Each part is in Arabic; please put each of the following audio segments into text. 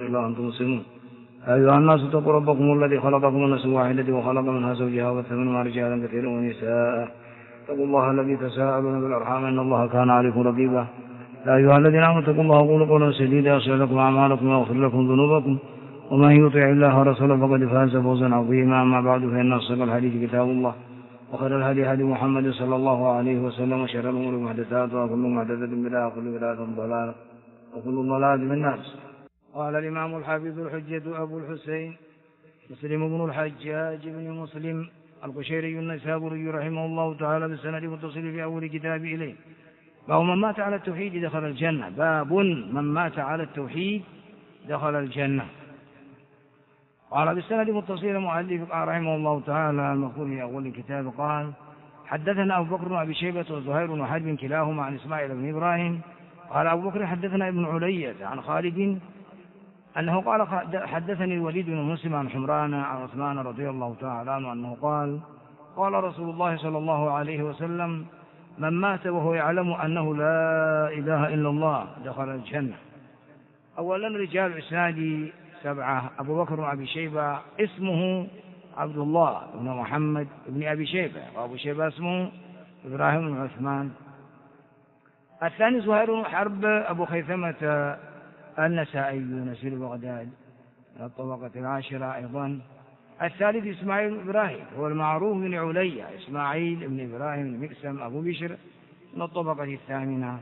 الله أنتم مسلمون. أيها الناس اتقوا ربكم الذي خلقكم من نفس واحدة وخلق منها زوجها وبث منهما رجالا كثيرا ونساء. اتقوا الله الذي تساءلون بالأرحام إن الله كان عليكم رقيبا. يا أيها الذين آمنوا اتقوا الله وقولوا قولا سديدا يصلح لكم أعمالكم ويغفر لكم ذنوبكم ومن يطع الله ورسوله فقد فاز فوزا عظيما. أما بعد فإن أصدق الحديث كتاب الله وخير الهدي هدي محمد صلى الله عليه وسلم وشر الأمور محدثاتها وكل محدثة بدعة وكل بدعة ضلالة وكل ضلالة في النار. قال الإمام الحافظ الحجة أبو الحسين مسلم بن الحجاج بن مسلم القشيري النيسابوري رحمه الله تعالى بالسند المتصل في أول كتاب إليه: باب من مات على التوحيد دخل الجنة. باب من مات على التوحيد دخل الجنة. قال بالسند المتصل المؤلف رحمه الله تعالى المذكور في أول الكتاب قال: حدثنا أبو بكر بن أبي شيبة وزهير بن حرب كلاهما عن إسماعيل بن إبراهيم. قال أبو بكر: حدثنا ابن علية عن خالد أنه قال: حدثني الوليد بن مسلم عن حمران عن عثمان رضي الله تعالى عنه أنه قال: قال رسول الله صلى الله عليه وسلم: من مات وهو يعلم أنه لا إله إلا الله دخل الجنة. أولا رجال إسناد 7: أبو بكر بن أبي شيبة اسمه عبد الله بن محمد بن أبي شيبة، وأبو شيبة اسمه إبراهيم بن عثمان. الثاني زهير بن حرب أبو خيثمة النسائي نسير بغداد من الطبقة 10 أيضا. الثالث إسماعيل بن إبراهيم هو المعروف بن علية، إسماعيل بن إبراهيم بن مقسم أبو بشر من الطبقة 8.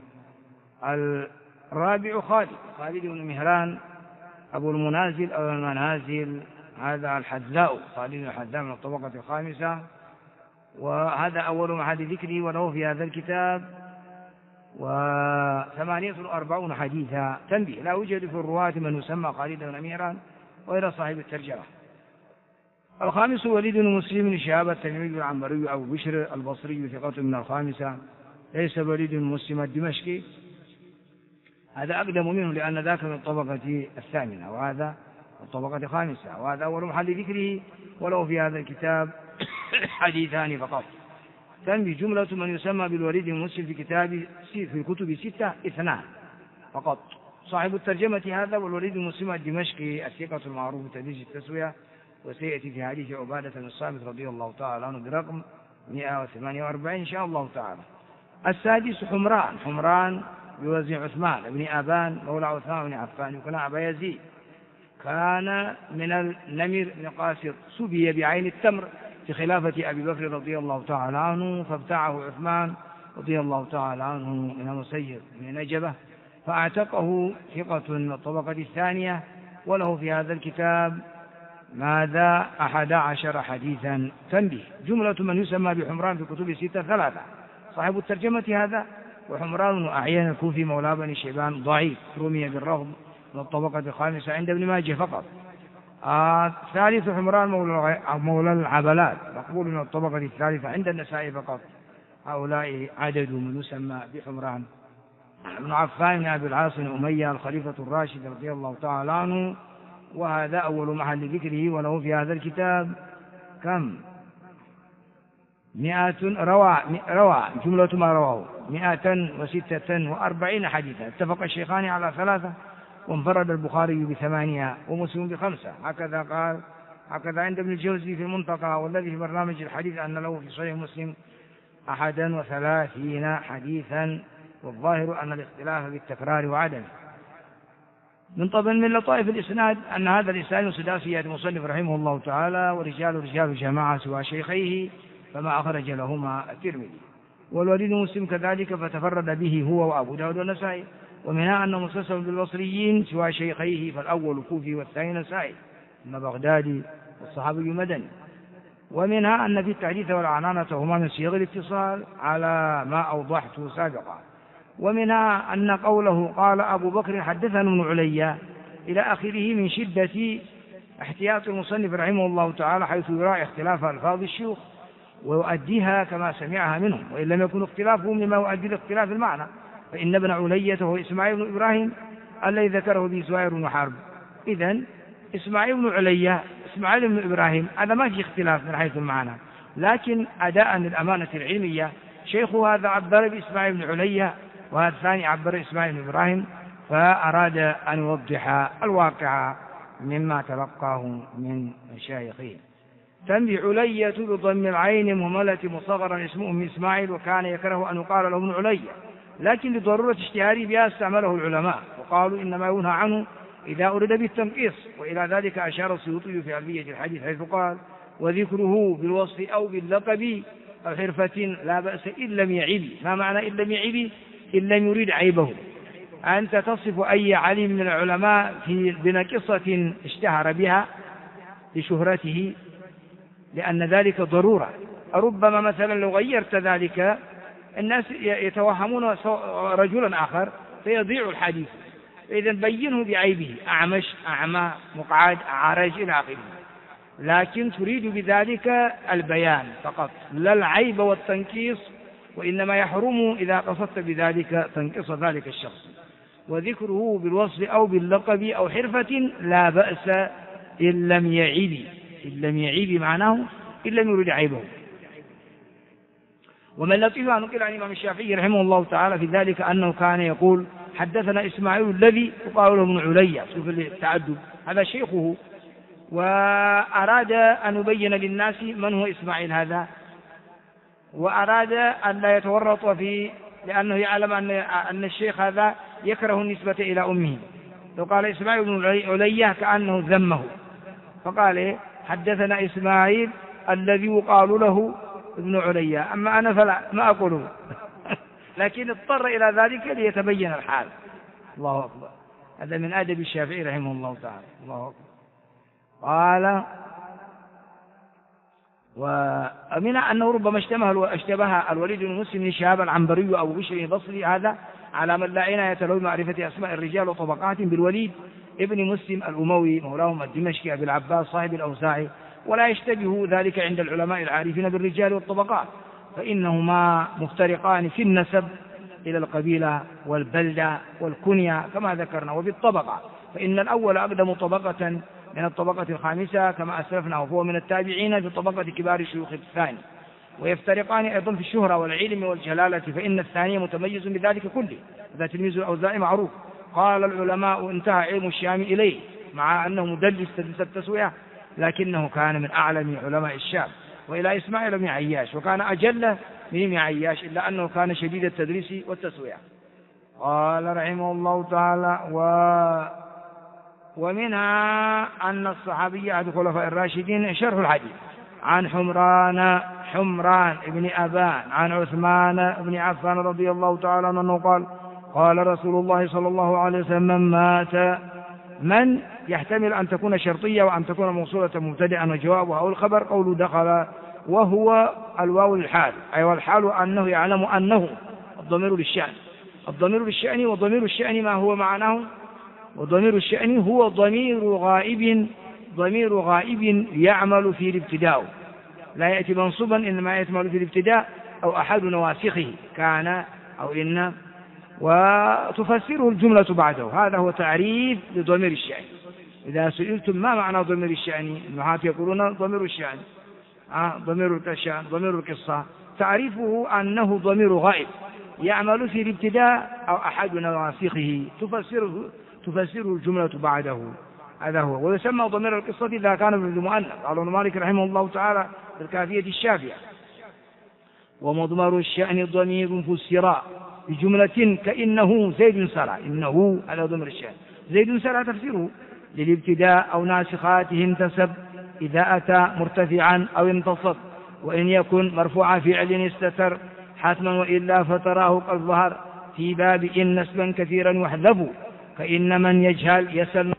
الرابع خالد بن مهران أبو المنازل أو المنازل، هذا الحذاء، خالد الحذاء من الطبقة 5، وهذا أول محل ذكره وله في هذا الكتاب 48 حديثا. تنبيه: لا يوجد في الرواة من يسمى خالد بن مهران غير صاحب الترجمة. الخامس وليد بن مسلم بن شهاب التميمي العنبري أبو بشر البصري ثقة من الخامسة، ليس وليد بن مسلم الدمشقي، هذا أقدم منه لأن ذاك من الطبقة 8 وهذا الطبقة 5، وهذا أول محل ذكره ولو في هذا الكتاب حديثان فقط. تنبيه: جملة من يسمى بالوليد بن مسلم في كتب 6 2 فقط. صاحب الترجمة هذا والوليد بن مسلم الدمشقي الثقة المعروف بتدريج التسوية، وسيأتي في حديث عبادة بن الصامت رضي الله تعالى عنه برقم 148 إن شاء الله تعالى. السادس حمران بوزن عثمان بن أبان مولى عثمان بن عفان وكان أبا يزيد، كان من النمر بن قاسط، سبي بعين التمر في خلافة أبي بكر رضي الله تعالى عنه، فابتاعه عثمان رضي الله تعالى عنه من المسيب بن نجبة فاعتقه، ثقة من الطبقة 2، وله في هذا الكتاب 11 حديثا. تنبيه: جملة من يسمى بحمران في كتب 6 3. صاحب الترجمة هذا وحمران بن أعين الكوفي مولى بني شيبان ضعيف، رمي بالرفض من الطبقة 5 عند ابن ماجه فقط. الثالث حمران مولى العبلات مقبول من الطبقة 3 عند النسائي فقط. هؤلاء عدد من يسمى بحمران. ابن عفان بن أبي العاص بن أمية الخليفة الراشد رضي الله تعالى عنه، وهذا أول محل ذكره وله في هذا الكتاب كم 100 روى جملة ما رواه 146 حديثا. اتفق الشيخان على 3 وانفرد البخاري ب8 ومسلم ب5. هكذا قال، هكذا عند ابن الجوزي في المنطقة، والذي في برنامج الحديث أن له في صحيح مسلم 31 حديثا، والظاهر أن الاختلاف بالتكرار وعدمه. من لطائف الإسناد أن هذا الإسناد سداسي المصنف رحمه الله تعالى، ورجال جماعة سوى شيخيه فما أخرج لهما الترمذي، والوليد مسلم كذلك فتفرد به هو وأبو داود والنسائي. ومنها أن مسلسل بالبصريين سوى شيخيه، فالأول كوفي والثاني نسائي ثم بغدادي والصحابي مدني. ومنها أن في التحديث والعنانة هما من صيغ الاتصال على ما أوضحته سابقا. ومنها أن قوله قال أبو بكر حدثنا ابن علية إلى آخره من شدة احتياط المصنف رحمه الله تعالى، حيث يراعي اختلاف ألفاظ الشيوخ ويؤديها كما سمعها منهم، وإن لم يكن اختلافهم لما يؤدي لاختلاف المعنى، فإن ابن علية هو إسماعيل بن إبراهيم الذي ذكره به زهير بن حرب. إذن إسماعيل بن علية إسماعيل بن إبراهيم هذا ما في اختلاف من حيث المعنى، لكن أداء للأمانة العلمية شيخ هذا عبر بإسماعيل بن علية وهذا الثاني عبر إسماعيل بن إبراهيم، فأراد أن يوضح الواقع مما تلقاه من مشايخه. تنبي علية بضم العين مهملة مصغرا اسمه إسماعيل، وكان يكره أن يقال له ابن علية، لكن لضرورة اشتهاره بها استعمله العلماء، وقالوا إنما ينهى عنه إذا أريد بالتنقيص. وإلى ذلك أشار السيوطي في علمية الحديث حيث قال: وذكره بالوصف أو باللقب أو حرفة لا بأس إن لم يعب. ما معنى إن لم يعب؟ إن لم يريد عيبه. أنت تصف أي علم من العلماء بنقصة اشتهر بها لشهرته، لأن ذلك ضرورة. ربما مثلا لو غيرت ذلك الناس يتوهمون رجلا آخر فيضيع الحديث. إذن بينه بعيبه: أعمش، أعمى، مقعد، أعرج إلى آخره. لكن تريد بذلك البيان فقط، لا العيب والتنكيص، وإنما يحرم إذا قصدت بذلك تنكيص ذلك الشخص. وذكره بالوصف أو باللقب أو حرفة لا بأس إن لم يعب. إن لم يعب معناه إن لم يرد عيبه. ومن لطيفه نقل عن الإمام الشافعي رحمه الله تعالى في ذلك أنه كان يقول: حدثنا إسماعيل الذي يقال له ابن علية. شوف التعدد، هذا شيخه، وأراد أن يبين للناس من هو إسماعيل هذا، وأراد أن لا يتورط فيه، لأنه يعلم أن الشيخ هذا يكره النسبة إلى أمه. لو قال إسماعيل بن علية كأنه ذمه، فقال: حدثنا إسماعيل الذي يقال له ابن علية. أما أنا فلا ما أقوله لكن اضطر إلى ذلك ليتبين الحال. الله أكبر. هذا من أدب الشافعي رحمه الله تعالى. الله أكبر. قال: ومن أنه ربما اشتبه الوليد بن مسلم بن شهاب العنبري أو بشر البصري هذا على من لا عناية له بمعرفة أسماء الرجال وطبقاتهم بالوليد ابن مسلم الأموي مولاهم الدمشقي أبي العباس صاحب الأوزاعي، ولا يشتبه ذلك عند العلماء العارفين بالرجال والطبقات، فإنهما مفترقان في النسب إلى القبيلة والبلدة والكنية كما ذكرنا، وبالطبقة فإن الأول أقدم طبقة من الطبقة الخامسة كما أسلفنا، وهو من التابعين في طبقة كبار الشيوخ الثاني. ويفترقان أيضا في الشهرة والعلم والجلالة، فإن الثاني متميز بذلك كله، ذا تلميذ الأوزاعي معروف. قال العلماء: انتهى علم الشام إليه، مع أنه مدلس تدليس التسوية، لكنه كان من أعلم علماء الشام. وإلى إسماعيل بن عياش، وكان أجل من ابن عياش، إلا أنه كان شديد التدريس والتسوية. قال رحمه الله تعالى: ومنها أن الصحابي أحد الخلفاء الراشدين شرح الحديث عن حمران بن أبان عن عثمان بن عفان رضي الله تعالى عنه قال: قال رسول الله صلى الله عليه وسلم: من مات، من يحتمل أن تكون شرطية وأن تكون موصولة مبتدئا وجوابها أو الخبر قول دخل، وهو الواو الحال، أي والحال أنه يعلم أنه الضمير للشأن. الضمير للشأن، وضمير الشأن ما هو معناه؟ وضمير الشأن هو ضمير غائب يعمل في الابتداء، لا يأتي منصوبا، إنما يعمل في الابتداء أو أحد نواسخه كان أو إن، وتفسره الجملة بعده. هذا هو تعريف لضمير الشأن. إذا سئلتم ما معنى ضمير الشأن، النحاة يقولون ضمير الشأن ضمير الشأن ضمير القصة، تعريفه أنه ضمير غائب يعمل في الابتداء أو أحد نواسخه، تفسره الجملة بعده. هذا هو. ويسمى ضمير القصة إذا كان بالمؤنث. قال ابن مالك رحمه الله تعالى في الكافية الشافية: ومضمر الشأن ضمير فسر بجملة كإنه زيد سرى. إنه على ضمير الشأن، زيد سرى تفسيره للابتداء أو ناسخاته انتسب إذا أتى مرتفعا أو انتصب، وإن يكن مرفوع فعل استتر حتما، وإلا فتراه قد ظهر في باب إن نسبا كثيرا يحذف، فإن من يجهل يسل.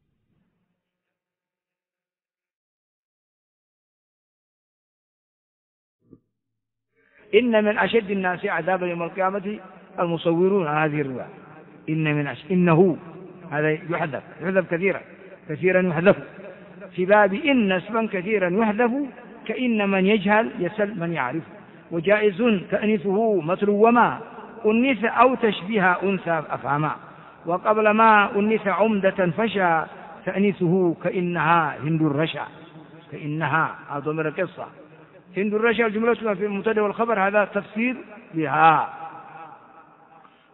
إن من أشد الناس عذابا يوم القيامة المصورون. هذه الرواية إنه هذا يحذف كثيرا يحذف، في باب إن نسبا كثيرا يحذف، كإن من يجهل يسل من يعرف. وجائز تأنيثه مثل وما أنث أو تشبيه أنثى أفهما، وقبل ما أنث عمدة فشى تأنيثه كإنها هند الرشا. كإنها ضمير القصة، هند الرشا الجملة في المبتدأ والخبر، هذا تفسير بها.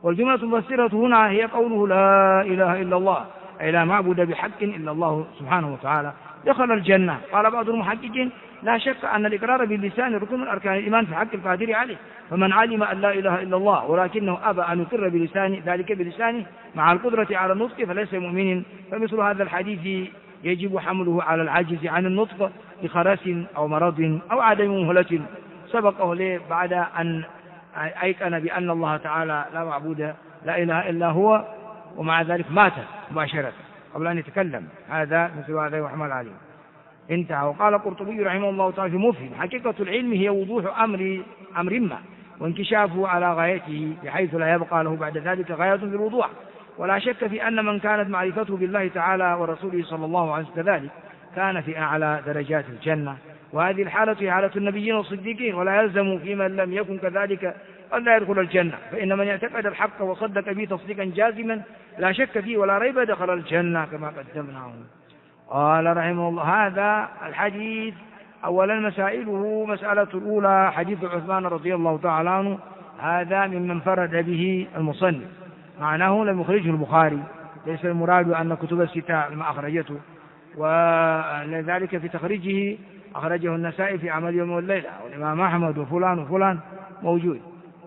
والجملة المفسرة هنا هي قوله لا إله إلا الله، أي لا معبود بحق إلا الله سبحانه وتعالى، دخل الجنة. قال بعض المحققين لا شك أن الإقرار باللسان ركن من أركان الإيمان في حق القادر عليه، فمن علم أن لا إله إلا الله ولكنه أبى أن يقر بلسانه ذلك بلسانه مع القدرة على النطق فليس مؤمن. فمثل هذا الحديث يجب حمله على العجز عن النطق لخرس أو مرض أو عدم مهلة سبقه له بعد أن أيقن بأن الله تعالى لا معبود لا إله إلا هو، ومع ذلك مات مباشرة قبل أن يتكلم. هذا مثل هذا يحمل عليه. انتهى. وقال القرطبي رحمه الله تعالى في مفهم: حقيقة العلم هي وضوح أمر ما وانكشافه على غايته بحيث لا يبقى له بعد ذلك غاية في الوضوح. ولا شك في أن من كانت معرفته بالله تعالى ورسوله صلى الله عليه وسلم كذلك كان في أعلى درجات الجنة. وهذه الحالة هي حالة النبيين والصديقين، ولا يلزم في من لم يكن كذلك أن لا يدخل الجنة، فإن من يعتقد الحق وصدق به تصديقا جازما لا شك فيه ولا ريب دخل الجنة كما قدمناه. قال رحمه الله: هذا الحديث أولا مسائله: مسألة الأولى حديث عثمان رضي الله تعالى عنه، هذا ممن فرد به المصنف، معناه لم يخرجه البخاري، ليس المراد أن كتب الستة ما أخرجته، ولذلك في تخريجه أخرجه النسائي في عمل يوم والليلة، والإمام أحمد وفلان وفلان موجود.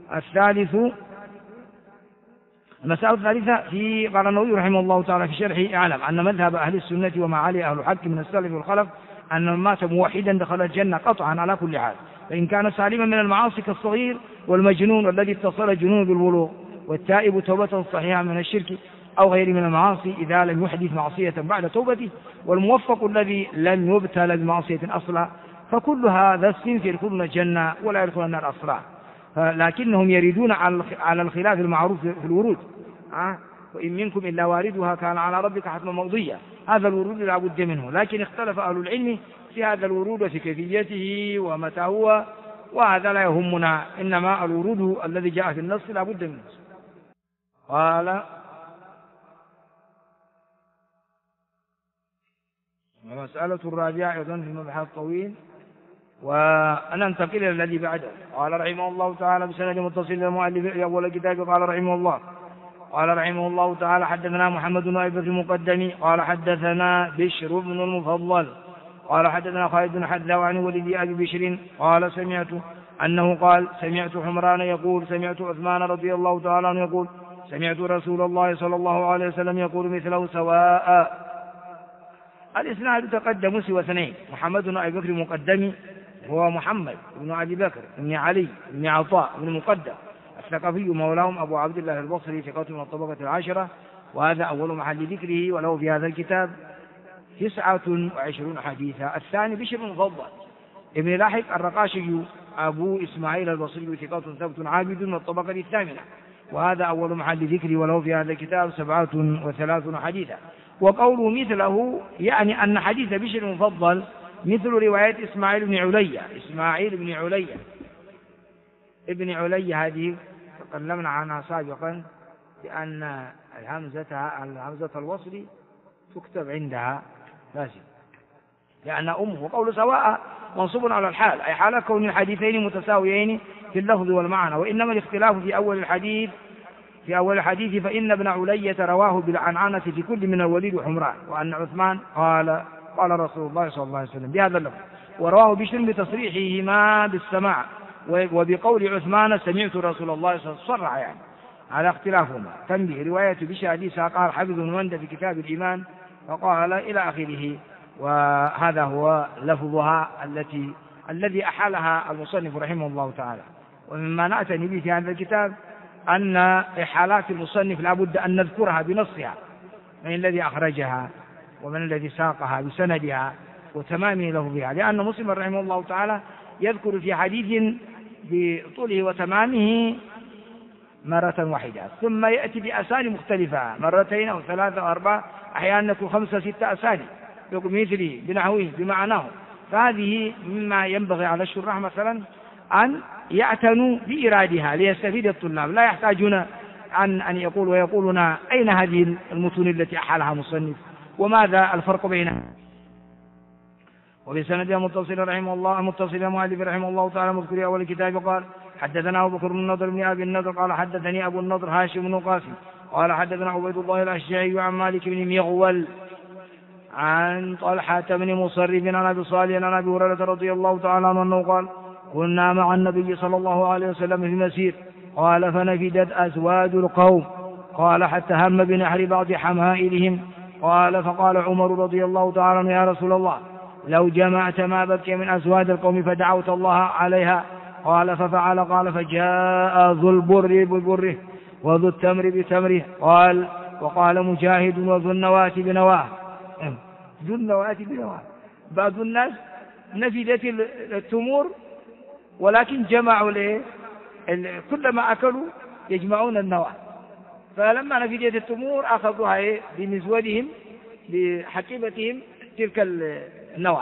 المسألة الثالثة قال النووي رحمه الله تعالى في شرحه: اعلم أن مذهب أهل السنة وما عليه أهل الحق من السلف والخلف أن من مات موحدا دخل الجنة قطعا على كل حال، فإن كان سالما من المعاصي كالصغير والمجنون والذي اتصل جنون بالبلوغ، والتائب توبة صحيحة من الشرك أو غير من المعاصي إذا لم يحدث معصية بعد توبته، والموفق الذي لم يبتل بمعصية أصلا، فكل هذا الصنف يدخلون الجنة ولا يدخلون النار أصلا، لكنهم يريدون على الخلاف المعروف في الورود. وإن منكم إلا واردها كان على ربك حتما مقضيا، هذا الورود لا بد منه، لكن اختلف أهل العلم في هذا الورود وفي كيفيته ومتى هو، وهذا لا يهمنا، إنما الورود الذي جاء في النص لا بد منه. قال: المسألة الرابعة أيضا في المبحث الطويل، وننتقل إلى الذي بعده. قال رحمه الله تعالى بسند متصل للمؤلف أول الكتاب. قال رحمه الله تعالى: حدثنا محمد بن أبي بكر المقدمي قال حدثنا بشر بن المفضل قال حدثنا خالد بن حذاء عن ولد أبي بشر قال سمعت حمران يقول: سمعت عثمان رضي الله تعالى عنه يقول: سمعت رسول الله صلى الله عليه وسلم يقول مثله سواء. الإسناد تقدم سوى اثنين: محمد بن أبي بكر المقدمي هو محمد بن أبي بكر بن علي بن عطاء بن مقدم الثقفي مولاهم أبو عبد الله البصري ثقة من الطبقة العاشرة، وهذا أول محل ذكره، وله في هذا الكتاب 29 حديثا. الثاني بشر بن المفضل ابن لاحق الرقاشي أبو إسماعيل البصري ثقة ثبت عابد من الطبقة الثامنة، وهذا أول محل ذكره، وله في هذا الكتاب 37 حديثا. وقوله مثله يعني أن حديث بشر المفضل مثل رواية إسماعيل بن علي هذه تكلمنا عنها سابقا، بأن الهمزة الوصل تكتب عندها لازم، لأن أمه. وقول سواء منصوب على الحال، أي حال كون الحديثين متساويين في اللفظ والمعنى، وإنما الاختلاف في أول الحديث فإن ابن علية رواه بالعنعنة في كل من الوليد وحمران، وأن عثمان قال رسول الله صلى الله عليه وسلم بهذا اللفظ، ورواه بشر بتصريحهما بالسماع، وبقول عثمان سمعت رسول الله صلى الله عليه وسلم صرح يعني على اختلافهما. تنبيه: رواية بشر حديثها قال حافظ بن مندى في كتاب الإيمان وقال إلى آخره، وهذا هو لفظها الذي أحالها المصنف رحمه الله تعالى. ومما نأتني به في هذا الكتاب أن إحالات المصنف لا بد أن نذكرها بنصها، من الذي أخرجها ومن الذي ساقها بسندها وتمام لفظها، لأن مسلم رحمه الله تعالى يذكر في حديث بطوله وتمامه مرة واحدة، ثم يأتي بأساني مختلفة مرتين أو 3 أو 4، أحيانا يكون 5 6 أساني مثله بنحوه بمعناه. فهذه مما ينبغي على الشراح مثلا أن يعتنوا بإرادها ليستفيد الطلاب، لا يحتاجون أن يقولون أين هذه المتون التي أحالها مصنف وماذا الفرق بينها. وبسندها متصل مؤلف رحمه الله تعالى مذكور أول الكتاب قال حدثنا أبو بكر بن النضر بن أبي النضر قال حدثني أبو النضر هاشم بن قاسم قال حدثنا عبيد الله الأشجعي عن مالك بن مغول عن طلحة بن مصرف عن أبي صالح عن أبي هريرة رضي الله تعالى عنه أنه قال كنا مع النبي صلى الله عليه وسلم في مسير قال فنفدت أزواج القوم قال حتى هم بنحر بعض حمائلهم قال فقال عمر رضي الله تعالى عنه يا رسول الله لو جمعت ما بقي من أزواج القوم فدعوت الله عليها قال ففعل قال فجاء ذو البر ببره وذو التمر بتمره قال وقال مجاهد وذو النواة بنواه ذو النواة بنواه بعض الناس نفدت التمور ولكن جمعوا له كلما أكلوا يجمعون النواة فلما نفدت التمور أخذوها بمزودهم بحقيبتهم تلك النواة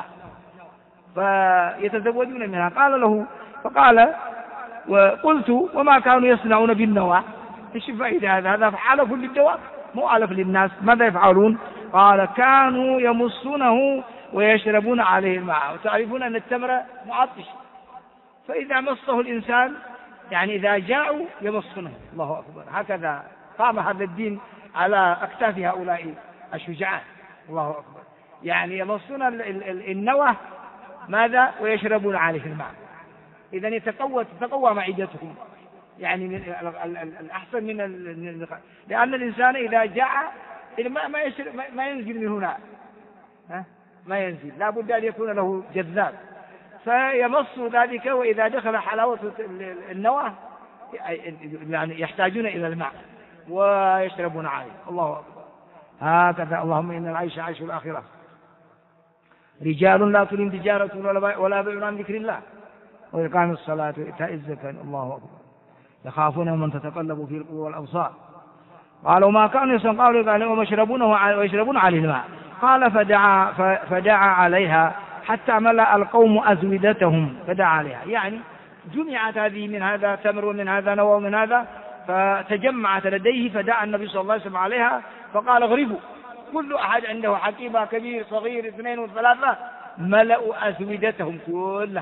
فيتزوجون منها قال له فقال وقلت وما كانوا يصنعون بالنواة ايش الفائدة هذا علف للدواب مو علف للناس ماذا يفعلون قال كانوا يمصونه ويشربون عليه الماء وتعرفون أن التمر معطش فإذا مصه الإنسان يعني إذا جاءوا يمصونه الله أكبر هكذا قام هذا الدين على أكتاف هؤلاء الشجعان الله أكبر يعني يمصون النوى ماذا ويشربون عليه الماء إذن تتقوى معدتهم يعني الأحسن من لأن الإنسان إذا جاء الماء ما ينزل من هنا ما ينزل لا بد أن يكون له جذاب فيمص ذلك وإذا دخل حلاوة النوى يعني يحتاجون إلى الماء ويشربون عليه الله أكبر هكذا اللهم إن العيش عيش الآخرة رجال لا تلهم تجارة ولا بيع عن ذكر الله وإقام الصلاة وإيتاء الزكاة الله أكبر يخافون من تتقلب في القلوب والأبصار قالوا ما كانوا يسقون قالوا ويشربون عليه الماء قال فدعا عليها حتى ملأ القوم أزودتهم فدعا عليها يعني جمعت هذه من هذا تمر ومن هذا نوى ومن هذا فتجمعت لديه فدعا النبي صلى الله عليه وسلم عليها فقال اغربوا كل أحد عنده حقيبة كبير صغير 2 و3 ملأوا أزودتهم كلها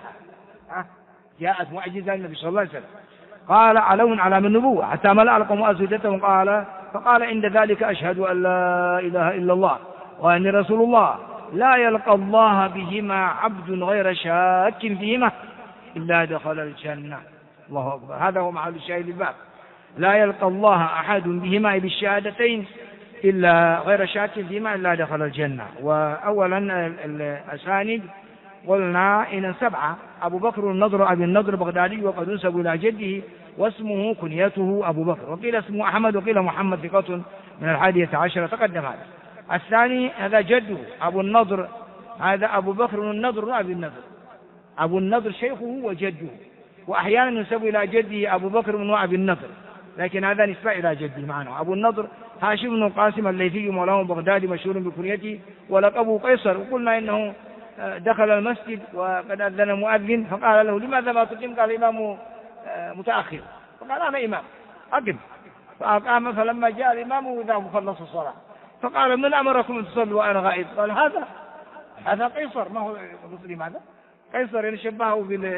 جاءت معجزة النبي صلى الله عليه وسلم قال علون على من النبوة حتى ملأ القوم أزودتهم فقال عند ذلك أشهد أن لا إله إلا الله وأني رسول الله لا يلقى الله بهما عبد غير شاك فيهما إلا دخل الجنة الله أكبر هذا هو محل الشاهد الباب لا يلقى الله أحد بهما بالشهادتين إلا غير شاك فيهما إلا دخل الجنة وأولا الأسانيد قلنا إن 7 أبو بكر النضر أبي النضر بغدادي وقد نسب إلى جده واسمه كنيته أبو بكر وقيل اسمه أحمد وقيل محمد ثقة من 11 تقدم هذا الثاني هذا جده أبو النضر هذا أبو بكر النضر أبي النضر أبو النضر شيخه وجده وأحيانا ينسب إلى جده أبو بكر بن أبي النضر لكن هذا نسبة إلى جده معنا أبو النضر هاشم بن القاسم الليثي مولاه بغداد مشهور بكنيته ولقبه قيصر وقلنا إنه دخل المسجد وقد أذن مؤذن فقال له لماذا ما تقيم قال الإمام متأخر فقال أنا إمام أقم فأقام فلما جاء الإمام وإذا خلص الصلاة فقال من أمركم أن تصلوا وأنا غائب قال هذا قيصر ما هو مسلم هذا قيصر يعني شبهه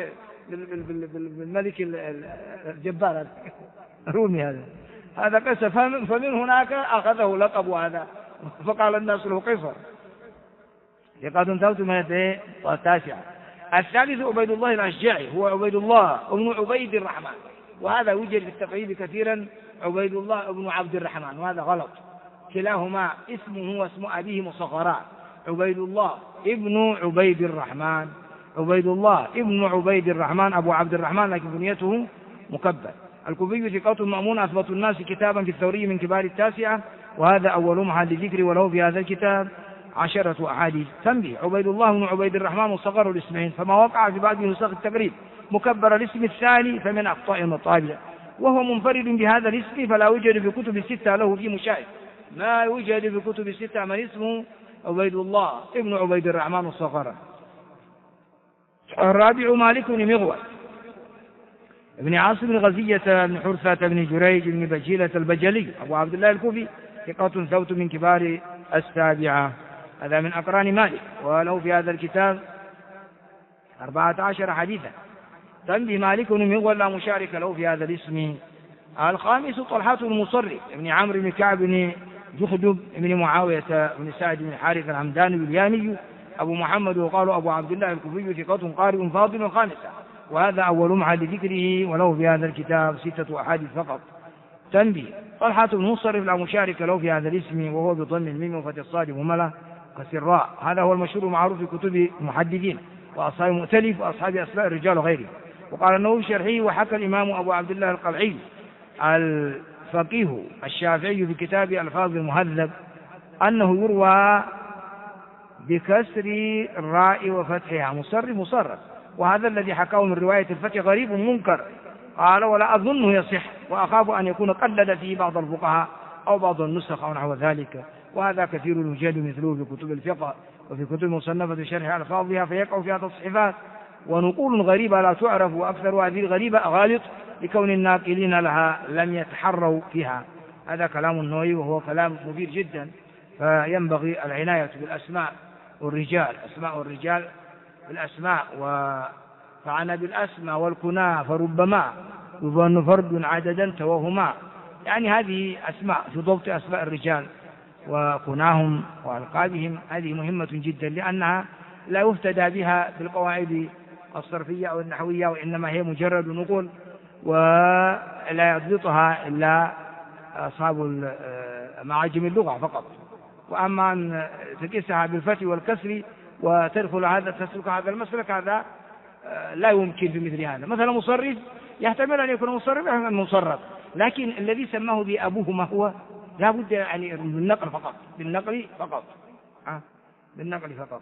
بالملك الجبار الرومي هذا قيصر فمن هناك أخذه لقب هذا فقال الناس له قيصر يقال ثوت من 9 الثالث عبيد الله الأشجعي هو عبيد الله ابن عبيد الرحمن وهذا يوجد في التقريب كثيرا عبيد الله ابن عبد الرحمن وهذا غلط كلاهما اسمه واسم أبيه مصغران عبيد الله ابن عبيد الرحمن عبيد الله ابن عبيد الرحمن أبو عبد الرحمن لكن بنيته مكبر الكوفي ثقة مأمون أثبت الناس كتابا في الثوري من كبار 9 وهذا أول محل ذكر وله في هذا الكتاب 10 أحاديث تنبيه عبيد الله بن عبيد الرحمن مصغر الاسمين فما وقع في بعض نسخ التقريب مكبر الاسم الثاني فمن أخطاء المطابع وهو منفرد بهذا الاسم فلا يوجد في كتب 6 له في مشاهد ما يوجد في كتب 6 من اسمه عبيد الله ابن عبيد الرحمن الصغر الرابع مالك بن مغول ابن عاصم بن غزية بن حرثة بن جريج بن بجيلة البجلي أبو عبد الله الكوفي ثقة ثوت من كبار 7 هذا من أقران مالك وله في هذا الكتاب 14 حديثا تنبيه مالك بن مغول لا مشارك له في هذا الاسم. الخامس طلحة المصرف ابن عمرو بن كعب بن جخدب بن معاوية بن سعد بن حارث الحمداني اليامي أبو محمد وقالوا أبو عبد الله الكوفي ثقة قارئ فاضل خامسة، وهذا أول معهد ذكره، وله في هذا الكتاب 6 أحاديث فقط. تنبيه طلحة المصرف لا مشارك له في هذا الاسم، وهو بضم الميم وفتح الصاد وملا كسراء. هذا هو المشهور المعروف في كتب المحدثين وأصحاب المؤتلف وأصحاب أسماء الرجال وغيره. وقال النووي في شرحه: وحكى الإمام أبو عبد الله القلعي الفقيه الشافعي في كتاب ألفاظ المهذب أنه يروى بكسر الراء وفتحها مصرف، وهذا الذي حكاه من رواية الفتح غريب منكر. قال: ولا أظنه يصح، وأخاف أن يكون قلد فيه بعض الفقهاء أو بعض النسخ أو نحو ذلك، وهذا كثير يوجد مثله في كتب الفقه وفي كتب مصنفة شرح ألفاظها، فيقع فيها تصحيفات ونقول غريبة لا تعرف، وأكثر هذه الغريبة غالط لكون الناقلين لها لم يتحروا فيها. هذا كلام النووي، وهو كلام مفيد جدا، فينبغي العناية بالأسماء والرجال، أسماء الرجال بالأسماء، فعن بالأسماء والكنى فربما يظن فرد عددا توهما. يعني هذه أسماء في ضبط أسماء الرجال وكناهم وألقابهم، هذه مهمة جدا، لأنها لا يفتدى بها في القواعد الصرفية أو النحوية، وإنما هي مجرد نقول ولا يضبطها إلا أصحاب معاجم اللغة فقط. وأما أن تقيسها بالفتح والكسر تسلك هذا المسلك، هذا لا يمكن في مثل هذا. مثلا مصرف يحتمل أن يكون مصرف أو مصرف، لكن الذي سماه بأبوه ما هو؟ لا بد يعني بالنقل فقط، بالنقل فقط.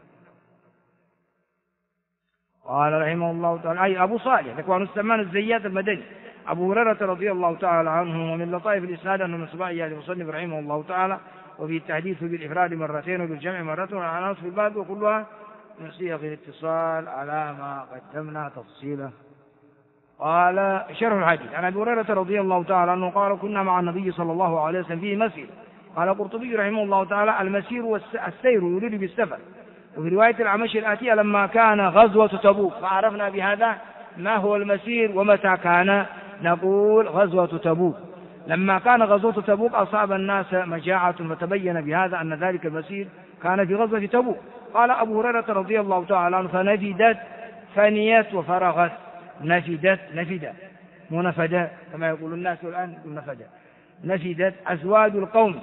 قال رحمه الله تعالى: أي أبو صالح ذكوان السمان الزيات المدني أبو هريرة رضي الله تعالى عنه. ومن لطائف الإسناد أنه من صباحيات المصنف رحمه الله تعالى، وفي التحديث بالإفراد مرتين وبالجمع مرة على نصف الباب، وكلها من صيغ الاتصال على ما قدمنا تفصيله. قال شرح الحديث عن أبي هريرة رضي الله تعالى عنه قال: كنا مع النبي صلى الله عليه وسلم في مسير. قال القرطبي رحمه الله تعالى: المسير والسير يريد بالسفر. وفي رواية العمش الآتية: لما كان غزوة تبوك. فعرفنا بهذا ما هو المسير ومتى كان. نقول غزوة تبوك. لما كان غزوة تبوك أصاب الناس مجاعة، فتبين بهذا أن ذلك المسير كان في غزوة تبوك. قال أبو هريرة رضي الله تعالى عنه: فنفدت فنيت وفرغت. نفدت مو نفد كما يقول الناس الآن، نفدت أزواج القوم.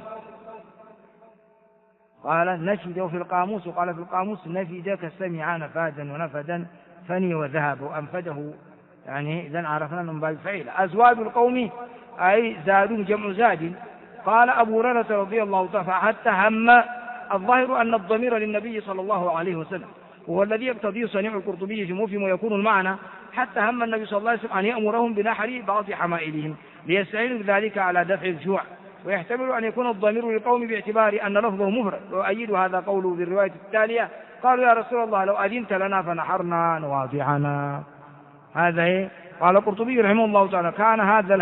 قال نفد في القاموس، وقال في القاموس نفد كالسمع نفادا ونفدا فني وذهب وأنفده، يعني إذن عرفنا من باب الفعيل. أزواج القوم أي زاد جمع زاد. قال أبو هريرة رضي الله تعالى: حتى هم. الظاهر أن الضمير للنبي صلى الله عليه وسلم، وهو الذي يقتضيه صنيع القرطبي في مفهم، ويكون المعنى حتى هم النبي صلى الله عليه وسلم أن يأمرهم بنحر بعض حمائلهم ليستعينوا بذلك على دفع الجوع. ويحتمل أن يكون الضمير للقوم باعتبار أن لفظه مفرد، ويؤيد هذا قوله في الرواية التالية: قالوا يا رسول الله لو أذنت لنا فنحرنا نواضعنا. هذا قال القرطبي رحمه الله تعالى: كان هذا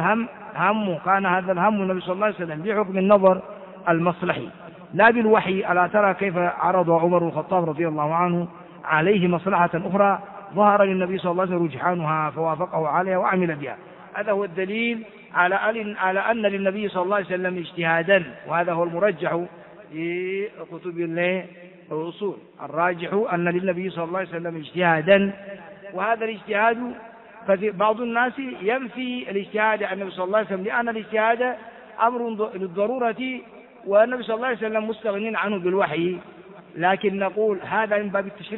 الهم النبي صلى الله عليه وسلم بحكم النظر المصلحي لا بالوحي. ألا ترى كيف عرض عمر الخطاب رضي الله عنه عليه مصلحة أخرى ظهر للنبي صلى الله عليه وسلم رجحانها فوافقه عليها وعمل بها. هذا هو الدليل على أن للنبي صلى الله عليه وسلم اجتهادا، وهذا هو المرجح في كتب الأصول. الراجح أن للنبي صلى الله عليه وسلم اجتهادا، وهذا الاجتهاد بعض الناس ينفي الاجتهاد عن النبي صلى الله عليه وسلم، لأن الاجتهاد أمر للضرورة، والنبي صلى الله عليه وسلم مستغنين عنه بالوحي. لكن نقول هذا من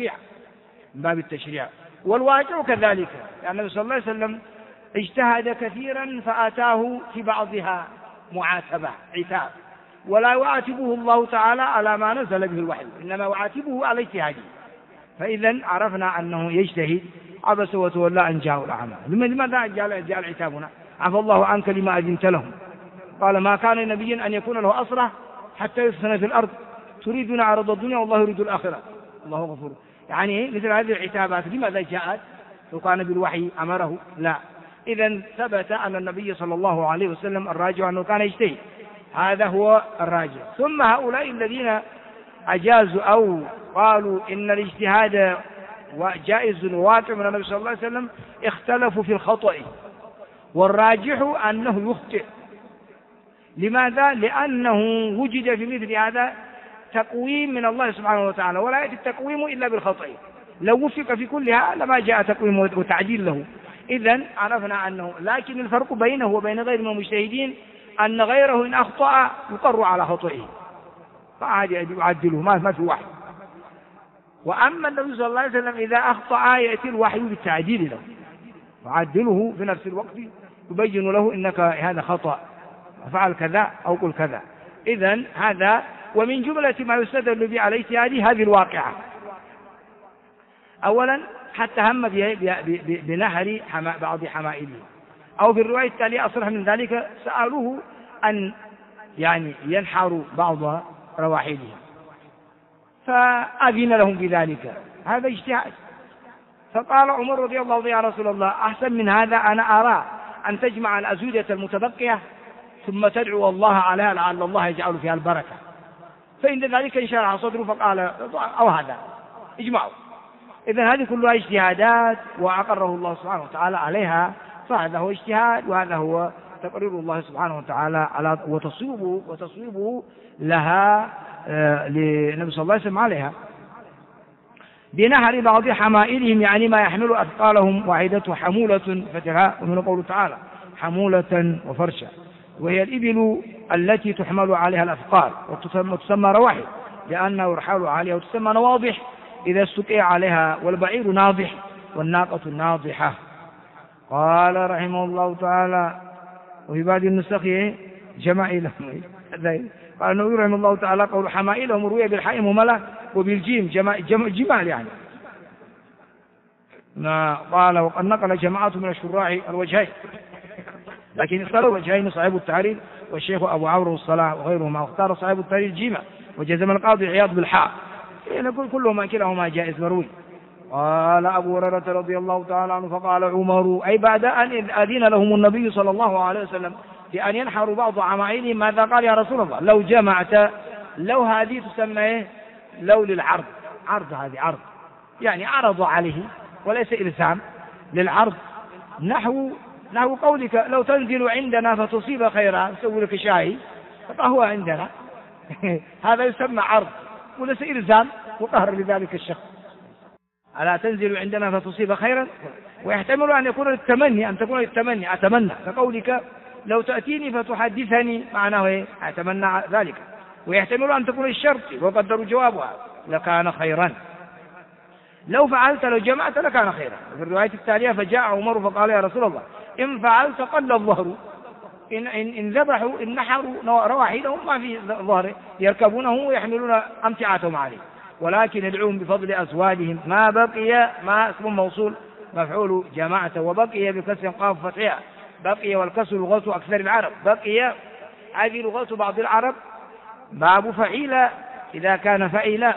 باب التشريع، والواقع كذلك، يعني النبي صلى الله عليه وسلم اجتهد كثيرا فآتاه في بعضها معاتبة عتاب، ولا يعاتبه الله تعالى على ما نزل به الوحي، إنما يعاتبه على اجتهاده. فإذا عرفنا أنه يجتهد. عبس وتولى أن جاءه الأعمى. لماذا جاء العتابنا؟ عفى الله عنك لما أذنت لهم. قال ما كان لنبي أن يكون له أسرة حتى يسكن في الأرض تريدون عرض الدنيا والله يريد الآخرة الله غفور. يعني مثل هذه العتابات لماذا جاءت؟ لو كان بالوحي أمره؟ لا. إذن ثبت أن النبي صلى الله عليه وسلم الراجع أنه كان يجتهد، هذا هو الراجع. ثم هؤلاء الذين أجازوا أو قالوا إن الاجتهاد جائز وواقع من النبي صلى الله عليه وسلم اختلفوا في الخطأ، والراجح أنه يخطئ. لماذا؟ لأنه وجد في مثل هذا تقويم من الله سبحانه وتعالى، ولا يأتي التقويم إلا بالخطأ. لو وفق في كلها لما جاء تقويم وتعديل له. إذن عرفنا أنه، لكن الفرق بينه وبين غير المجتهدين أن غيره إن أخطأ يقر على خطئه فعاد يعدله، ما في وحي. وأما النبي صلى الله عليه وسلم إذا أخطأ يأتي الوحي بالتعديل له، يعدله في نفس الوقت، يبين له إنك هذا خطأ، فعل كذا أو قل كذا. إذن هذا ومن جملة ما يستدل به على اجتهاده هذه الواقعة. أولا حتى هم بنهر بعض حمائله، أو في الرواية التالية أصرح من ذلك، سألوه أن يعني ينحروا بعض رواحلهم فأذن لهم بذلك، هذا اجتهاد. فقال عمر رضي الله عنه يا رسول الله أحسن من هذا، أنا أرى أن تجمع الأزوجة المتبقية ثم تدعو الله عليها لعل الله يجعل فيها البركة. فإن ذلك انشرح صدره فقال أو هذا اجمعوا. إذن هذه كلها اجتهادات وأقره الله سبحانه وتعالى عليها، فهذا هو اجتهاد، وهذا هو تقرير الله سبحانه وتعالى على وتصويبه لها للنبي صلى الله عليه وسلم عليها. بنهر بعض حمائلهم يعني ما يحمل أثقالهم، وعيدته حمولة فتحاء، ومن قوله تعالى حمولة وفرشا، وهي الإبل التي تحمل عليها الأثقال وتسمى رواحل لأنه يرحل عليها، وتسمى نواضح إذا استقي عليها، والبعير ناضح والناقة ناضحة. قال رحمه الله تعالى وفي بعض النسخ جمائلهم، قال النبي رحمه الله تعالى قول حمائلهم روي بالحاء مهملة وبالجيم جمال يعني. قال وقد نقل جماعة من الشراح الوجهين، لكن اختار الوجهين صاحب التعريف والشيخ أبو عمرو الصلاح وغيرهما، واختار صاحب التعريف جيمة، وجزم القاضي عياض بالحاء، نقول كلهما كلاهما جائز مروي. قال أبو هريرة رضي الله تعالى عنه فقال عمر أي بعد أن أذن لهم النبي صلى الله عليه وسلم بأن ينحروا بعض عمائلهم ماذا قال يا رسول الله لو جمعت، لو هذه تسمى لو للعرض، عرض هذه عرض يعني عرض عليه وليس إلزام، للعرض نحو قولك لو تنزل عندنا فتصيب خيرا نسوي لك شاي فهو عندنا هذا يسمى عرض وليس إلزام وقهر لذلك الشخص. ألا تنزل عندنا فتصيب خيرا، ويحتمل أن يكون للتمني، أن تكون للتمني أتمنى، كقولك لو تأتيني فتحدثني معناه أتمنى ذلك. ويحتمل أن تكون الشرط وقدروا جوابها لكان خيرا، لو فعلت لو جمعت لكان خيرا. في الرواية التالية فجاء عمر فقال يا رسول الله إن فعلت قل الظهر، إن ذبحوا إن نحروا رواحلهم ما في ظهر يركبونه ويحملون أمتعتهم عليه، ولكن ادعوهم بفضل أزواجهم ما بقي، ما اسم موصول مفعول جماعة، وبقي بكسر قاف فتحها، بقي والكسر لغة أكثر العرب، بقي هذه لغة بعض العرب، باب فعيل إذا كان فعيلا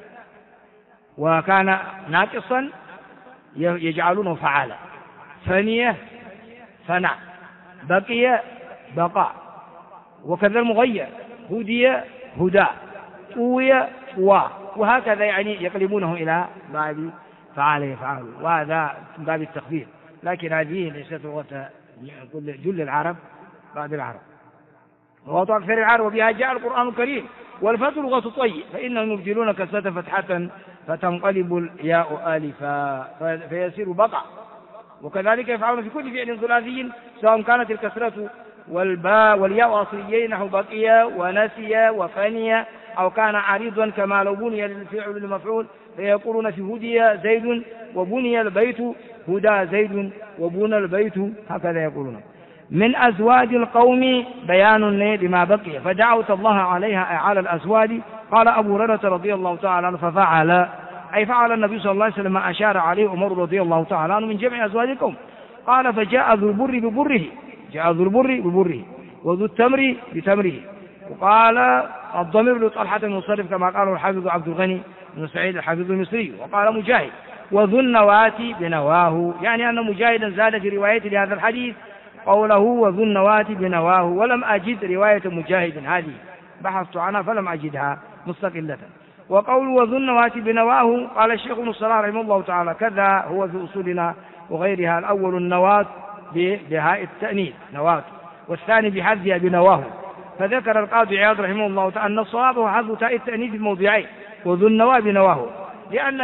وكان ناقصا يجعلونه فعالا، فنية فنع، بقي بقاء، وكذا المغير هدي هدى، قوي قوى، وهكذا يعني يقلبونه إلى باب فعال يفعل، وهذا من باب التخفيف، لكن هذه ليست لغة جل العرب بعض العرب، لغة أكثر العرب، وبها جاء القرآن الكريم. والفتح لغة طيب فإنهم يبدلون كسرة فتحة فتنقلب الياء آلفا فيصير بقع، وكذلك يفعلون في كل فعل ثلاثي سواء كانت الكسرة والباء والياء أصليين نحو بقي ونسي وفني، أو كان عريضا كما لو بني للفعل للمفعول، فيقولون في هدي زيد وبني البيت، هدى زيد وبنى البيت، هكذا يقولون. من أزواج القوم بيان لما بقي، فدعوت الله عليها على الأزواج. قال أبو هريرة رضي الله تعالى عنه ففعل، أي فعل النبي صلى الله عليه وسلم ما أشار عليه عمر رضي الله تعالى عنه من جمع أزواج القوم. قال فجاء ذو البر ببره، جاء ذو البر ببره، وذو التمر بتمره. وقال الضمير لطلحة المصرف كما قال الحافظ عبد الغني بن سعيد الحافظ المصري. وقال مجاهد وذو النواة بنواه، يعني أن مجاهدا زاد في رواية لهذا الحديث قوله وذو النواة بنواه، ولم أجد رواية مجاهد هذه، بحثت عنها فلم أجدها مستقلة. وقول وذو النواة بنواه قال الشيخ ابن الصلاح رحمه الله تعالى كذا هو في أصولنا وغيرها، الأول النواة بهاء التأنيث نواة، والثاني بحذفها بنواه. فذكر القاضي عياض رحمه الله تعالى أن الصواب هو حذف تاء التأنيث في الموضعين وذو النواة بنواه، لأن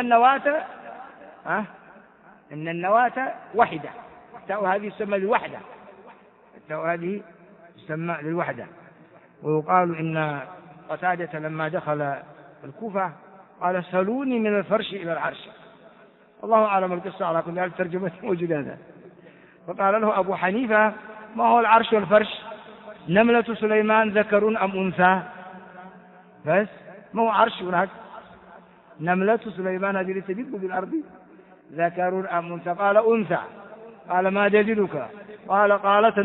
النواة وحدة، التاء هذه تسمى للوحدة، التاء هذه تسمى للوحدة. ويقال إن قتادة لما دخل الكوفة قال سلوني من الفرش إلى العرش، الله أعلم القصة، على كل حال ترجمة موجودة هذا. فقال له أبو حنيفة ما هو العرش والفرش؟ نملة سليمان ذكر أم أنثى؟ بس ما هو عرش هناك؟ نملة سليمان هذه تدب بالأرض ذكر أم أنثى؟ قال أنثى. قال ما دليلك؟ قالت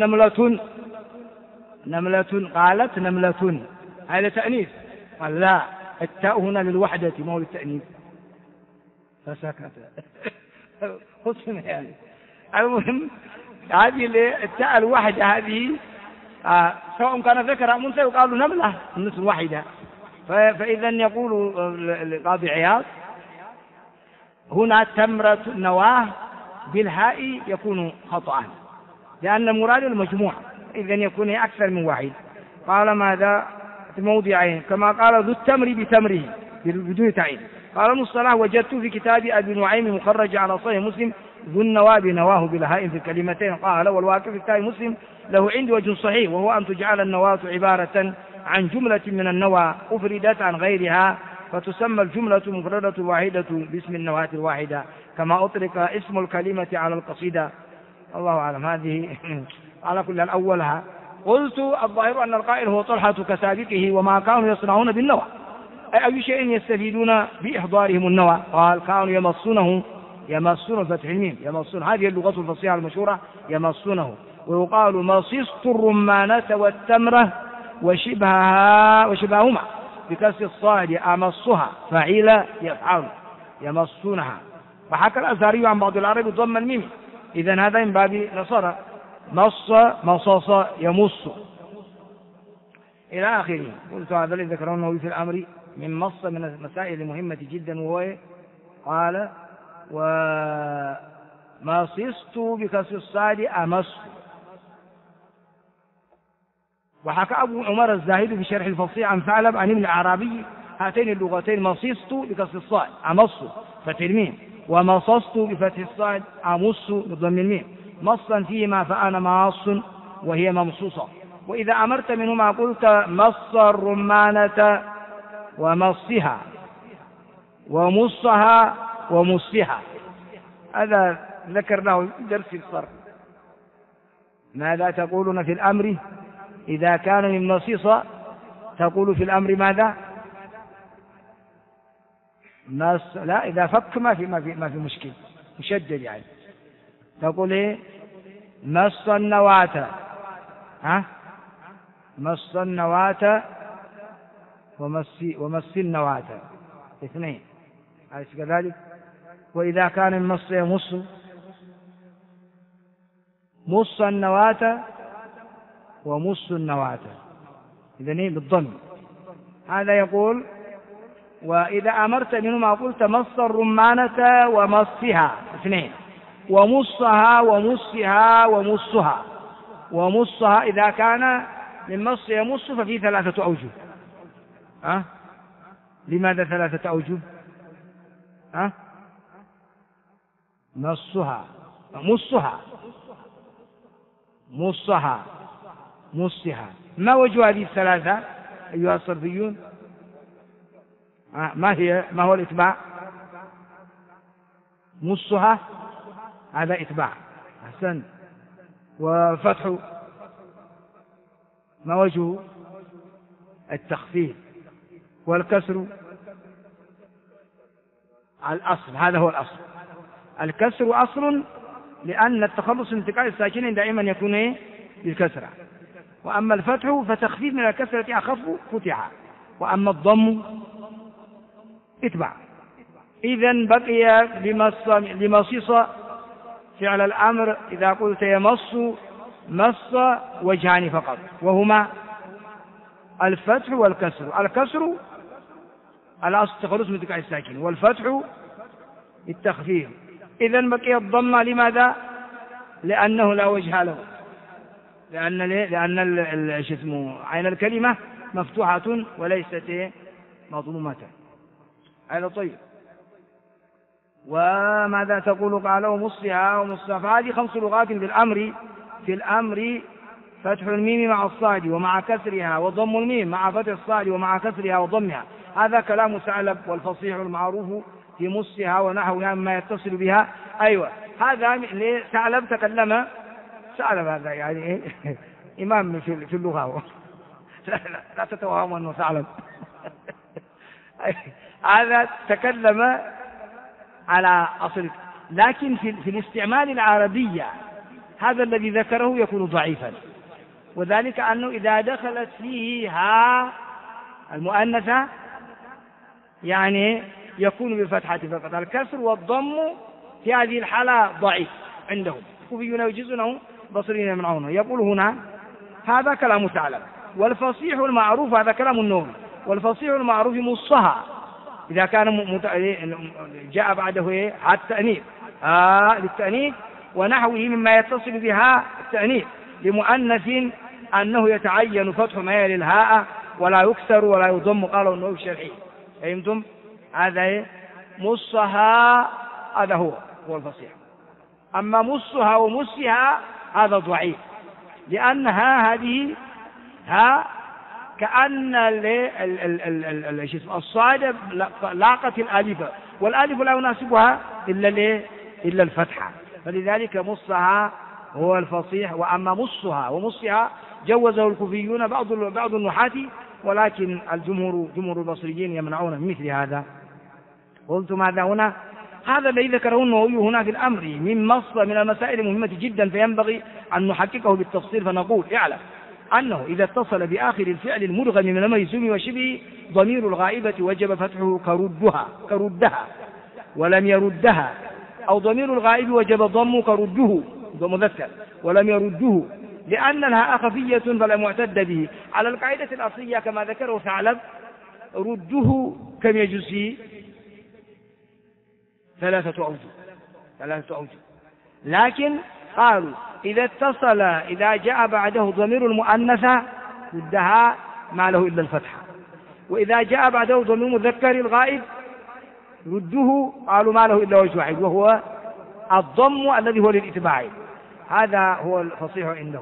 نملة قالت نملة، هذا تأنيث. قال لا، التاء هنا للوحدة ما هو للتأنيث، فسكت. حسن يعني. المهم هذه التاء الوحدة هذه سواء كان ذكر أم أنثى يقال نملة مثل واحدة. فإذا يقول القاضي عياض هنا تمرة نواه بالهاء يكون خطأ، لأن المراد المجموع، إذا يكون أكثر من واحد. قال ماذا في موضعين كما قال ذو التمر بتمره بدون تعيين. قال ابن الصلاح وجدت في كتاب أبي نعيم مخرج على صحيح مسلم ذو النواه بنواه بالهاء في الكلمتين. قال والواقف في كتاب مسلم له عندي وجه صحيح، وهو أن تجعل النواة عبارة عن جملة من النوى أفردت عن غيرها، فتسمى الجملة مفردة الواحدة باسم النواة الواحدة، كما أطلق اسم الكلمة على القصيدة. الله أعلم. هذه على كل الأولها. قلت الظاهر أن القائل هو طلحة كسابقه وما كانوا يصنعون بالنوى، أي شيء يستفيدون بإحضارهم النوى. قال كانوا يمصون فتح الميم يمصون، هذه اللغة الفصيحة المشهورة يمصونه. ويقال مصصت الرمانة والتمرة وشبههما بكسر الصاد أمصها فعيل يفعل يمصونها. وحكى الأزهري عن بعض العرب ضم الميم، إذن هذا من باب نصر، مصص يمص إلى آخره. قلت هذا الذي ذكره النووي في الأمر من مص من المسائل المهمة جدا، وهو قال ومصصت بكسر الصاد أمص. وحكى أبو عمر الزاهد في شرح الفصيح عن ثعلب عن ابن العربي هاتين اللغتين مصصت بكسر الصاد أمص فتح الميم، ومصصت بفتح الصاد أمص بضم الميم، مصا فيما فأنا ماص وهي ممصوصة. وإذا أمرت منهما قلت مص الرمانة ومصها ومصها ومصها. هذا ذكرناه في درس الصرف. ماذا تقولون في الأمر إذا كان من مصيصة؟ تقول في الأمر ماذا؟ لا، إذا فك ما في مشكل مشدد يعني. تقول إيه؟ مص النواة، مص النواة ومص النواة اثنين، أليس كذلك؟ وإذا كان المص يمص مص النواة ومص النواة، إذن بالضم. هذا يقول وإذا أمرت منهما قلت مص الرمانة ومصها اثنين، ومصها ومصها ومصها. ومصها إذا كان من مص يمص ففي ثلاثة أوجه. لماذا ثلاثة أوجه؟ مصها مصها مصها مصها. ما وجه هذه الثلاثة أيها الصرفيون؟ ما هو الإتباع؟ مصها هذا إتباع، أحسن. والفتح ما وجهه؟ التخفيف. والكسر الأصل، هذا هو الأصل. الكسر أصل، لأن التخلص من التقاء الساكنين دائما يكون بالكسرة. وأما الفتح فتخفيف من الكسرة أخف فتح، وأما الضم اتبع. إذن بقي لمصيص فعل الأمر إذا قلت يمص مص وجهان فقط، وهما الفتح والكسر. الكسر الأصل التخلص من التقاء الساكن، والفتح التخفيف. إذا بقي الضمة لماذا؟ لأنه لا وجه له، لأن عين الكلمة مفتوحة وليست مضمومة. هذا طيب. وماذا تقول؟ قال ومصها ومصها. فهذه 5 لغات بالأمر. في الأمر فتح الميم مع الصاد ومع كسرها، وضم الميم مع فتح الصاد ومع كسرها وضمها. هذا كلام ثعلب والفصيح المعروف في مصها ونحوها مما يتصل بها. أيوة، هذا ثعلب تكلم. ثعلب هذا يعني إمام في اللغة. لا تتوهم أنه ثعلب. هذا تكلم على أصل، لكن في الاستعمال العربية هذا الذي ذكره يكون ضعيفا، وذلك أنه إذا دخلت فيه ها المؤنثة يعني يكون بالفتحة فقط. الكسر والضم في هذه الحالة ضعيف عندهم، كوفيون يجيزونه، بصريين يمنعونه. يقول هنا هذا كلام ثعلب. والفصيح المعروف هذا كلام النووي. والفصيح المعروف مصها إذا كان جاء بعده التأنيث للتأنيث ونحوه مما يتصل بها التأنيث لمؤنث أنه يتعين فتح ما يلي الهاء ولا يكسر ولا يضم. قالوا النووي الشرعي. فهمتم؟ هذا مصها هذا هو الفصيح. أما مصها ومسها هذا ضعيف، لأنها هذه كأن الصاد لاقت الألف، والألف لا يناسبها إلا الفتحة، فلذلك مصها هو الفصيح. وأما مصها ومصها جوزه الكوفيون بعض النحاة، ولكن جمهور البصريين يمنعون من مثل هذا. قلت ماذا هنا؟ هذا الذي ذكره النووي هنا في الأمر من المسائل المهمة جدا، فينبغي أن نحققه بالتفصيل. فنقول اعلم أنه إذا اتصل بآخر الفعل المدغم من المجزوم وشبه ضمير الغائبة وجب فتحه كردها ولم يردها، أو ضمير الغائب وجب ضمه كرده مذكر ولم يرده، لأن الهاء خفية فلا معتد به. على القاعدة الأصلية كما ذكره ثعلب رده كم يجزي 3 أوجه، لكن قالوا إذا جاء بعده ضمير المؤنثة ردها ما له إلا الفتحة، وإذا جاء بعده ضمير مذكر الغائب رده قالوا ما له إلا وجه واحد، وهو الضم الذي هو للإتباع. هذا هو الفصيح عندهم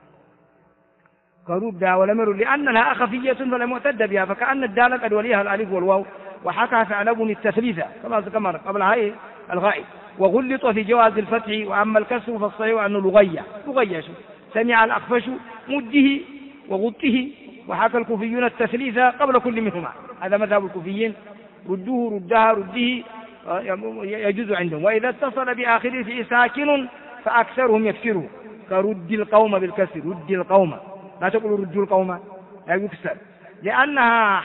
كردها ولم يرد، لأنها خفية فلا معتد بها، فكأن الدالة قد وليها الألف والواو. وحكى ثعلب التثليث كما قبلها الغائب، وغلط في جواز الفتح. وأما الكسر فالصحيح أنه لغية سمع الأخفش مده وغطه. وحكى الكوفيون التثليث قبل كل منهما، هذا مذهب الكوفيين، رده ردها رده يجوز عندهم. وإذا اتصل بآخره في ساكن فأكثرهم يكسره كرد القوم بالكسر، رد القوم، لا تقول رد القوم لا يكسر، لأنها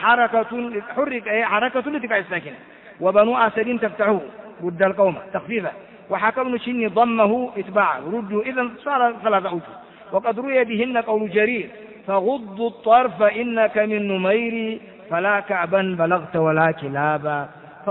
حركة لتقع الساكنة. وبنو أسد تفتحه رد القوم تخفيفا. وحكى ابن شني ضمه إتباعا رده، إذا صار 3 أوجه. وقد روي بهن قول جرير فغض الطرف إنك من نمير فلا كعبا بلغت ولا كلابا.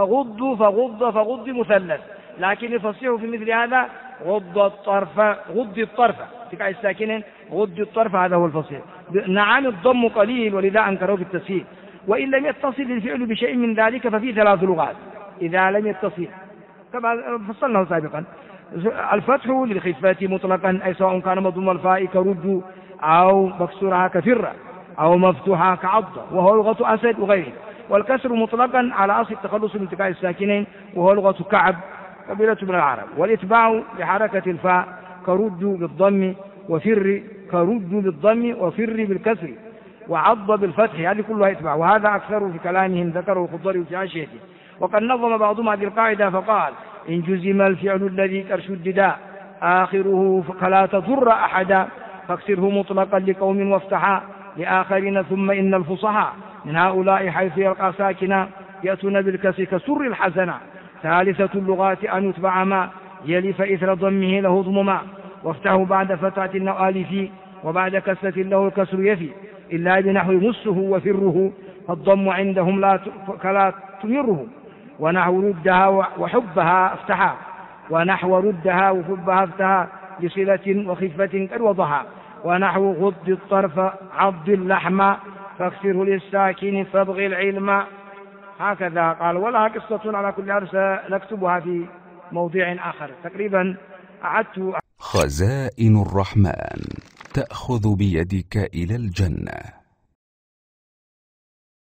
فغض مثلث، لكن الفصيح في مثل هذا غض الطرف تقع الساكنين غض الطرف، هذا هو الفصيح. نعم الضم قليل ولذا أنكره في التسهيل. وإن لم يتصل الفعل بشيء من ذلك ففي 3 لغات إذا لم يتصل كما فصلناه سابقا. الفتح للخفة مطلقا، أي سواء كان مضموم الفاء كرد أو مكسورها كفر أو مفتوحها كعض، وهو لغة أسد وغيره. والكسر مطلقا على أصل التخلص من التقاء الساكنين، وهو لغة كعب قبيلة من العرب. والإتباع لحركة الفاء كرد بالضم وفر، كرد بالضم وفر بالكسر، وعض بالفتح، هذه كلها إتباع. وهذا أكثر في كلامهم ذكره الخضري في عشيته. وقد نظم بعضهم هذه القاعدة فقال إن جزم الفعل الذي كرشدد آخره فلا تضر أحدا فاكسره مطلقا لقوم وافتحا لآخرين. ثم إن الفصحاء من هؤلاء حيث يلقى ساكنا يأتون بالكسر كسر الحسنة. ثالثة اللغات أن يتبع ما يلي فإثر ضمه له ضمما، وافتحه بعد فتحة أو ألف، وبعد كسرة له الكسر يفي، إلا بنحو مسه وفره. فالضم عندهم تمره، ونحو ردها وحبها افتحا، ونحو ردها وحبها افتحا لصلة وخفة قد وضحا، ونحو غض الطرف عض اللحم فاكسره للساكن فابغ العلم. هكذا قال. ولها قصة على كل حال سنكتبها في موضع آخر. تقريبا أعدت. خزائن الرحمن تأخذ بيدك إلى الجنة.